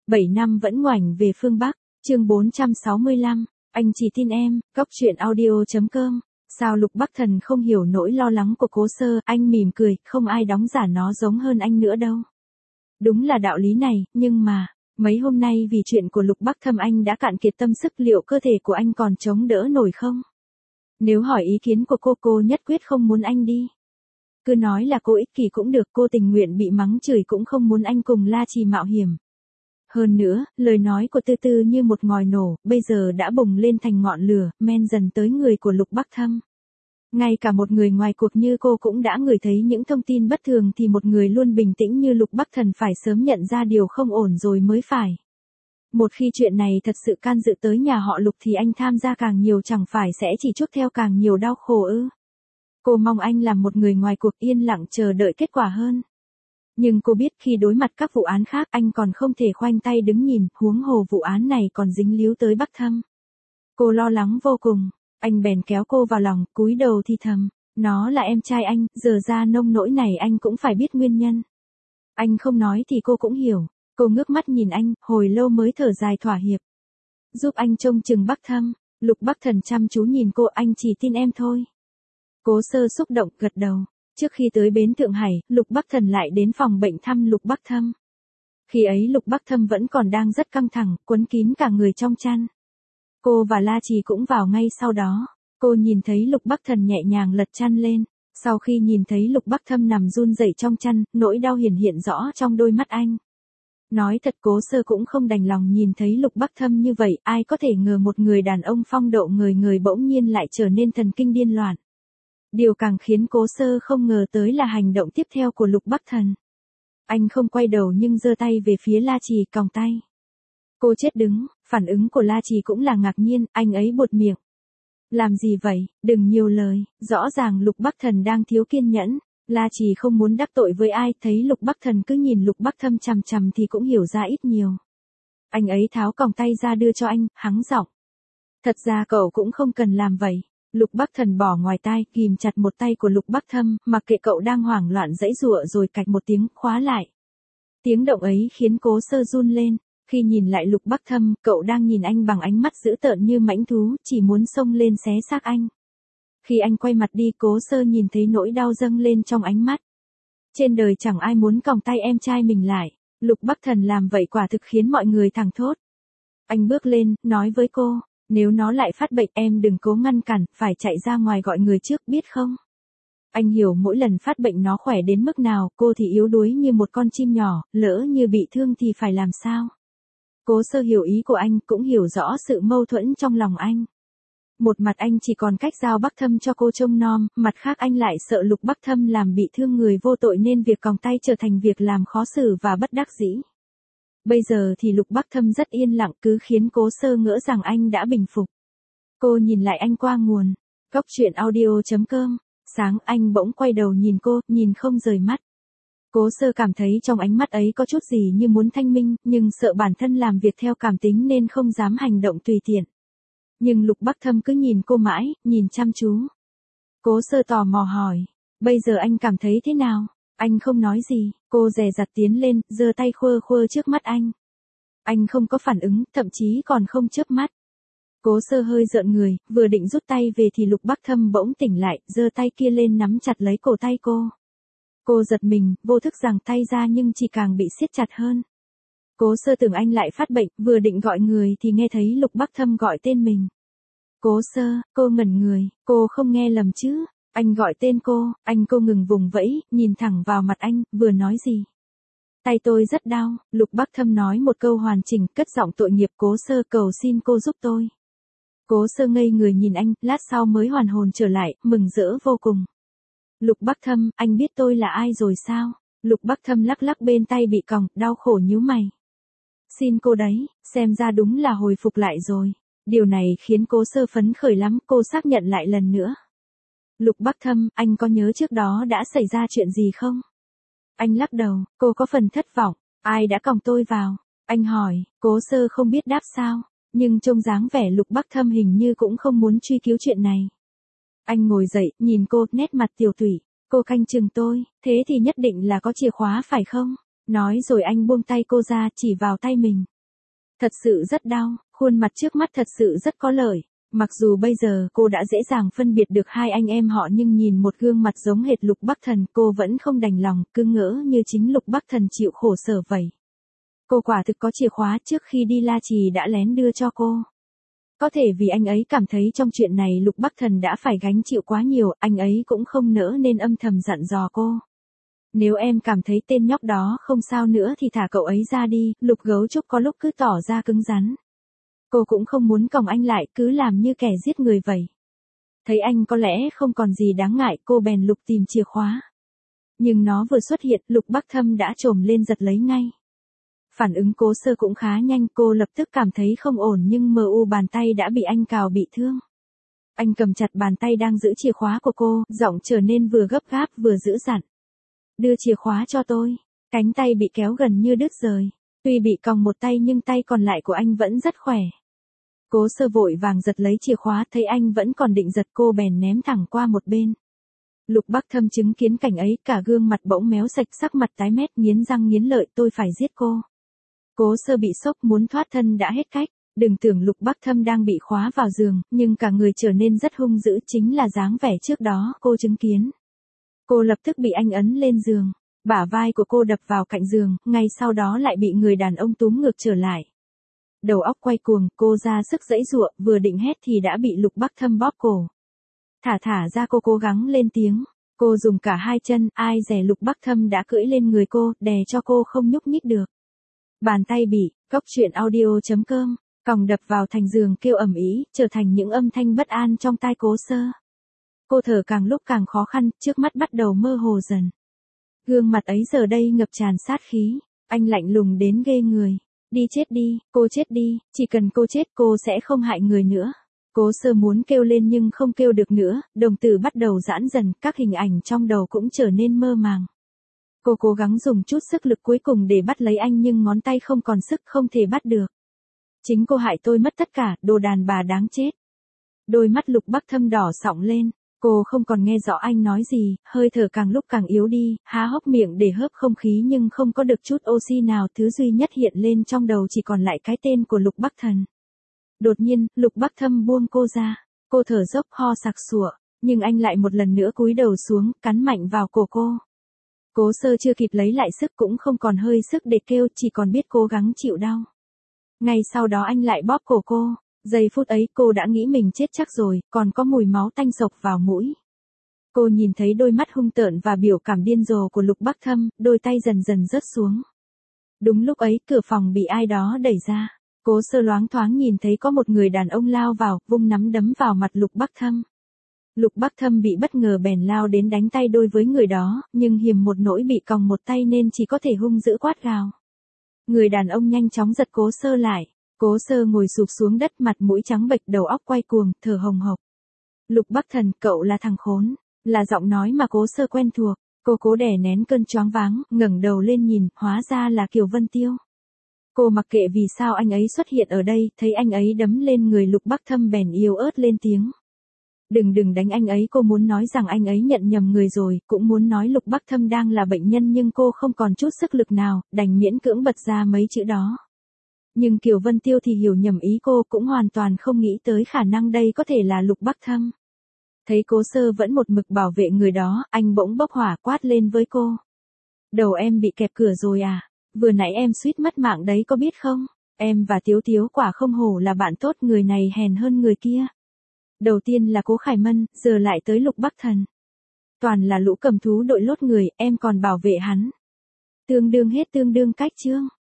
7 năm vẫn ngoảnh về phương Bắc, chương 465, anh chỉ tin em, Cóc truyện audio.com. Sao Lục Bắc Thần không hiểu nỗi lo lắng của Cố Sơ, anh mỉm cười, không ai đóng giả nó giống hơn anh nữa đâu. Đúng là đạo lý này, nhưng mà, mấy hôm nay vì chuyện của Lục Bắc Thâm anh đã cạn kiệt tâm sức, liệu cơ thể của anh còn chống đỡ nổi không? Nếu hỏi ý kiến của cô nhất quyết không muốn anh đi. Cứ nói là cô ích kỷ cũng được, cô tình nguyện bị mắng chửi cũng không muốn anh cùng La Trì mạo hiểm. Hơn nữa, lời nói của Tư Tư như một ngòi nổ, bây giờ đã bùng lên thành ngọn lửa, men dần tới người của Lục Bắc Thâm. Ngay cả một người ngoài cuộc như cô cũng đã ngửi thấy những thông tin bất thường thì một người luôn bình tĩnh như Lục Bắc Thần phải sớm nhận ra điều không ổn rồi mới phải. Một khi chuyện này thật sự can dự tới nhà họ Lục thì anh tham gia càng nhiều chẳng phải sẽ chỉ chuốc theo càng nhiều đau khổ ư. Cô mong anh làm một người ngoài cuộc yên lặng chờ đợi kết quả hơn. Nhưng cô biết khi đối mặt các vụ án khác anh còn không thể khoanh tay đứng nhìn, huống hồ vụ án này còn dính líu tới Bắc Thâm. Cô lo lắng vô cùng, anh bèn kéo cô vào lòng, cúi đầu thì thầm, nó là em trai anh, giờ ra nông nỗi này anh cũng phải biết nguyên nhân. Anh không nói thì cô cũng hiểu, cô ngước mắt nhìn anh, hồi lâu mới thở dài thỏa hiệp. Giúp anh trông chừng Bắc Thâm, Lục Bắc Thần chăm chú nhìn cô, anh chỉ tin em thôi. Cố Sơ xúc động, gật đầu. Trước khi tới bến Thượng Hải, Lục Bắc Thần lại đến phòng bệnh thăm Lục Bắc Thâm. Khi ấy Lục Bắc Thâm vẫn còn đang rất căng thẳng, quấn kín cả người trong chăn. Cô và La Trì cũng vào ngay sau đó. Cô nhìn thấy Lục Bắc Thần nhẹ nhàng lật chăn lên. Sau khi nhìn thấy Lục Bắc Thâm nằm run rẩy trong chăn, nỗi đau hiển hiện rõ trong đôi mắt anh. Nói thật Cố Sơ cũng không đành lòng nhìn thấy Lục Bắc Thâm như vậy, ai có thể ngờ một người đàn ông phong độ người bỗng nhiên lại trở nên thần kinh điên loạn. Điều càng khiến Cố Sơ không ngờ tới là hành động tiếp theo của Lục Bắc Thần. Anh không quay đầu nhưng giơ tay về phía La Trì, còng tay. Cô chết đứng, phản ứng của La Trì cũng là ngạc nhiên, anh ấy buột miệng. Làm gì vậy, đừng nhiều lời, rõ ràng Lục Bắc Thần đang thiếu kiên nhẫn. La Trì không muốn đắc tội với ai, thấy Lục Bắc Thần cứ nhìn Lục Bắc Thâm chằm chằm thì cũng hiểu ra ít nhiều. Anh ấy tháo còng tay ra đưa cho anh, hắng giọng. Thật ra cậu cũng không cần làm vậy. Lục Bắc Thần bỏ ngoài tai, ghim chặt một tay của Lục Bắc Thâm, mặc kệ cậu đang hoảng loạn giãy giụa rồi cạch một tiếng, khóa lại. Tiếng động ấy khiến Cố Sơ run lên, khi nhìn lại Lục Bắc Thâm, cậu đang nhìn anh bằng ánh mắt dữ tợn như mãnh thú, chỉ muốn xông lên xé xác anh. Khi anh quay mặt đi, Cố Sơ nhìn thấy nỗi đau dâng lên trong ánh mắt. Trên đời chẳng ai muốn còng tay em trai mình lại, Lục Bắc Thần làm vậy quả thực khiến mọi người thẳng thốt. Anh bước lên, nói với cô. Nếu nó lại phát bệnh em đừng cố ngăn cản, phải chạy ra ngoài gọi người trước, biết không? Anh hiểu mỗi lần phát bệnh nó khỏe đến mức nào, cô thì yếu đuối như một con chim nhỏ, lỡ như bị thương thì phải làm sao? Cố Sơ hiểu ý của anh, cũng hiểu rõ sự mâu thuẫn trong lòng anh. Một mặt anh chỉ còn cách giao Bắc Thâm cho cô trông nom, mặt khác anh lại sợ Lục Bắc Thâm làm bị thương người vô tội nên việc còng tay trở thành việc làm khó xử và bất đắc dĩ. Bây giờ thì Lục Bắc Thâm rất yên lặng, cứ khiến Cố Sơ ngỡ rằng anh đã bình phục. Cô nhìn lại anh qua nguồn. Cóc truyện audio.com. Sáng anh bỗng quay đầu nhìn cô, nhìn không rời mắt. Cố Sơ cảm thấy trong ánh mắt ấy có chút gì như muốn thanh minh, nhưng sợ bản thân làm việc theo cảm tính nên không dám hành động tùy tiện. Nhưng Lục Bắc Thâm cứ nhìn cô mãi, nhìn chăm chú. Cố Sơ tò mò hỏi, bây giờ anh cảm thấy thế nào? Anh không nói gì, cô dè dặt tiến lên, giơ tay khua trước mắt anh. Anh không có phản ứng, thậm chí còn không chớp mắt. Cố Sơ hơi rợn người, vừa định rút tay về thì Lục Bắc Thâm bỗng tỉnh lại, giơ tay kia lên nắm chặt lấy cổ tay cô. Cô giật mình, vô thức giằng tay ra nhưng chỉ càng bị siết chặt hơn. Cố Sơ tưởng anh lại phát bệnh, vừa định gọi người thì nghe thấy Lục Bắc Thâm gọi tên mình. Cố Sơ, cô ngẩn người, cô không nghe lầm chứ? Anh gọi tên cô, cô ngừng vùng vẫy, nhìn thẳng vào mặt anh, vừa nói gì? Tay tôi rất đau, Lục Bắc Thâm nói một câu hoàn chỉnh, cất giọng tội nghiệp. Cố Sơ, cầu xin cô giúp tôi. Cố Sơ ngây người nhìn anh, lát sau mới hoàn hồn trở lại, mừng rỡ vô cùng. Lục Bắc Thâm, anh biết tôi là ai rồi sao? Lục Bắc Thâm lắc lắc bên tay bị còng, đau khổ nhíu mày. Xin cô đấy, xem ra đúng là hồi phục lại rồi. Điều này khiến Cố Sơ phấn khởi lắm, cô xác nhận lại lần nữa. Lục Bắc Thâm, anh có nhớ trước đó đã xảy ra chuyện gì không? Anh lắc đầu, cô có phần thất vọng. Ai đã còng tôi vào? Anh hỏi. Cố Sơ không biết đáp sao, nhưng trông dáng vẻ Lục Bắc Thâm hình như cũng không muốn truy cứu chuyện này. Anh ngồi dậy, nhìn cô, nét mặt tiều tụy. Cô canh chừng tôi, thế thì nhất định là có chìa khóa phải không? Nói rồi anh buông tay cô ra, chỉ vào tay mình. Thật sự rất đau, khuôn mặt trước mắt thật sự rất có lợi. Mặc dù bây giờ cô đã dễ dàng phân biệt được hai anh em họ nhưng nhìn một gương mặt giống hệt Lục Bắc Thần cô vẫn không đành lòng, cứ ngỡ như chính Lục Bắc Thần chịu khổ sở vậy. Cô quả thực có chìa khóa trước khi đi La Trì đã lén đưa cho cô. Có thể vì anh ấy cảm thấy trong chuyện này Lục Bắc Thần đã phải gánh chịu quá nhiều, anh ấy cũng không nỡ nên âm thầm dặn dò cô. Nếu em cảm thấy tên nhóc đó không sao nữa thì thả cậu ấy ra đi, Lục Gấu Trúc có lúc cứ tỏ ra cứng rắn. Cô cũng không muốn còng anh lại, cứ làm như kẻ giết người vậy. Thấy anh có lẽ không còn gì đáng ngại, cô bèn lục tìm chìa khóa. Nhưng nó vừa xuất hiện, Lục Bắc Thâm đã trồm lên giật lấy ngay. Phản ứng Cố Sơ cũng khá nhanh, cô lập tức cảm thấy không ổn nhưng bàn tay đã bị anh cào bị thương. Anh cầm chặt bàn tay đang giữ chìa khóa của cô, giọng trở nên vừa gấp gáp vừa dữ dằn. Đưa chìa khóa cho tôi. Cánh tay bị kéo gần như đứt rời. Tuy bị còng một tay nhưng tay còn lại của anh vẫn rất khỏe. Cố Sơ vội vàng giật lấy chìa khóa, thấy anh vẫn còn định giật cô bèn ném thẳng qua một bên. Lục Bắc Thâm chứng kiến cảnh ấy, cả gương mặt bỗng méo sạch, sắc mặt tái mét, nghiến răng nghiến lợi, tôi phải giết cô. Cố Sơ bị sốc, muốn thoát thân đã hết cách. Đừng tưởng Lục Bắc Thâm đang bị khóa vào giường, nhưng cả người trở nên rất hung dữ, chính là dáng vẻ trước đó cô chứng kiến. Cô lập tức bị anh ấn lên giường, bả vai của cô đập vào cạnh giường, ngay sau đó lại bị người đàn ông túm ngược trở lại. Đầu óc quay cuồng, cô ra sức giãy giụa, vừa định hét thì đã bị Lục Bắc Thâm bóp cổ. Thả ra, cô cố gắng lên tiếng. Cô dùng cả hai chân, ai dè Lục Bắc Thâm đã cưỡi lên người cô, đè cho cô không nhúc nhích được. Bàn tay bị, coctruyện.audio.com, còng đập vào thành giường kêu ầm ĩ, trở thành những âm thanh bất an trong tai Cố Sơ. Cô thở càng lúc càng khó khăn, trước mắt bắt đầu mơ hồ dần. Gương mặt ấy giờ đây ngập tràn sát khí, anh lạnh lùng đến ghê người. Đi chết đi, cô chết đi, chỉ cần cô chết cô sẽ không hại người nữa. Cố Sơ muốn kêu lên nhưng không kêu được nữa, đồng tử bắt đầu giãn dần, các hình ảnh trong đầu cũng trở nên mơ màng. Cô cố gắng dùng chút sức lực cuối cùng để bắt lấy anh nhưng ngón tay không còn sức, không thể bắt được. Chính cô hại tôi mất tất cả, đồ đàn bà đáng chết. Đôi mắt Lục Bắc Thâm đỏ sọng lên. Cô không còn nghe rõ anh nói gì, hơi thở càng lúc càng yếu đi, há hốc miệng để hớp không khí nhưng không có được chút oxy nào, thứ duy nhất hiện lên trong đầu chỉ còn lại cái tên của Lục Bắc Thần. Đột nhiên, Lục Bắc Thâm buông cô ra, cô thở dốc ho sặc sụa, nhưng anh lại một lần nữa cúi đầu xuống, cắn mạnh vào cổ cô. Cố Sơ chưa kịp lấy lại sức cũng không còn hơi sức để kêu, chỉ còn biết cố gắng chịu đau. Ngay sau đó anh lại bóp cổ cô. Giây phút ấy cô đã nghĩ mình chết chắc rồi, còn có mùi máu tanh sộc vào mũi. Cô nhìn thấy đôi mắt hung tợn và biểu cảm điên rồ của Lục Bắc Thâm, đôi tay dần dần rớt xuống. Đúng lúc ấy cửa phòng bị ai đó đẩy ra. Cố Sơ loáng thoáng nhìn thấy có một người đàn ông lao vào, vung nắm đấm vào mặt Lục Bắc Thâm. Lục Bắc Thâm bị bất ngờ bèn lao đến đánh tay đôi với người đó, nhưng hiềm một nỗi bị còng một tay nên chỉ có thể hung dữ quát gào. Người đàn ông nhanh chóng giật Cố Sơ lại. Cố Sơ ngồi sụp xuống đất, mặt mũi trắng bệch, đầu óc quay cuồng, thở hồng hộc. Lục Bắc Thần, cậu là thằng khốn, là giọng nói mà Cố Sơ quen thuộc. Cô cố đè nén cơn choáng váng, ngẩng đầu lên nhìn, hóa ra là Kiều Vân Tiêu. Cô mặc kệ vì sao anh ấy xuất hiện ở đây, thấy anh ấy đấm lên người Lục Bắc Thâm bèn yếu ớt lên tiếng. Đừng đánh anh ấy, cô muốn nói rằng anh ấy nhận nhầm người rồi, cũng muốn nói Lục Bắc Thâm đang là bệnh nhân nhưng cô không còn chút sức lực nào, đành miễn cưỡng bật ra mấy chữ đó. Nhưng Kiều Vân Tiêu thì hiểu nhầm ý cô, cũng hoàn toàn không nghĩ tới khả năng đây có thể là Lục Bắc Thâm. Thấy Cố Sơ vẫn một mực bảo vệ người đó, anh bỗng bốc hỏa quát lên với cô. Đầu em bị kẹp cửa rồi à? Vừa nãy em suýt mất mạng đấy có biết không? Em và Tiếu Tiếu quả không hổ là bạn tốt, người này hèn hơn người kia. Đầu tiên là Cố Khải Mân, giờ lại tới Lục Bắc Thần. Toàn là lũ cầm thú đội lốt người, em còn bảo vệ hắn. Tương đương hết, tương đương cách chương.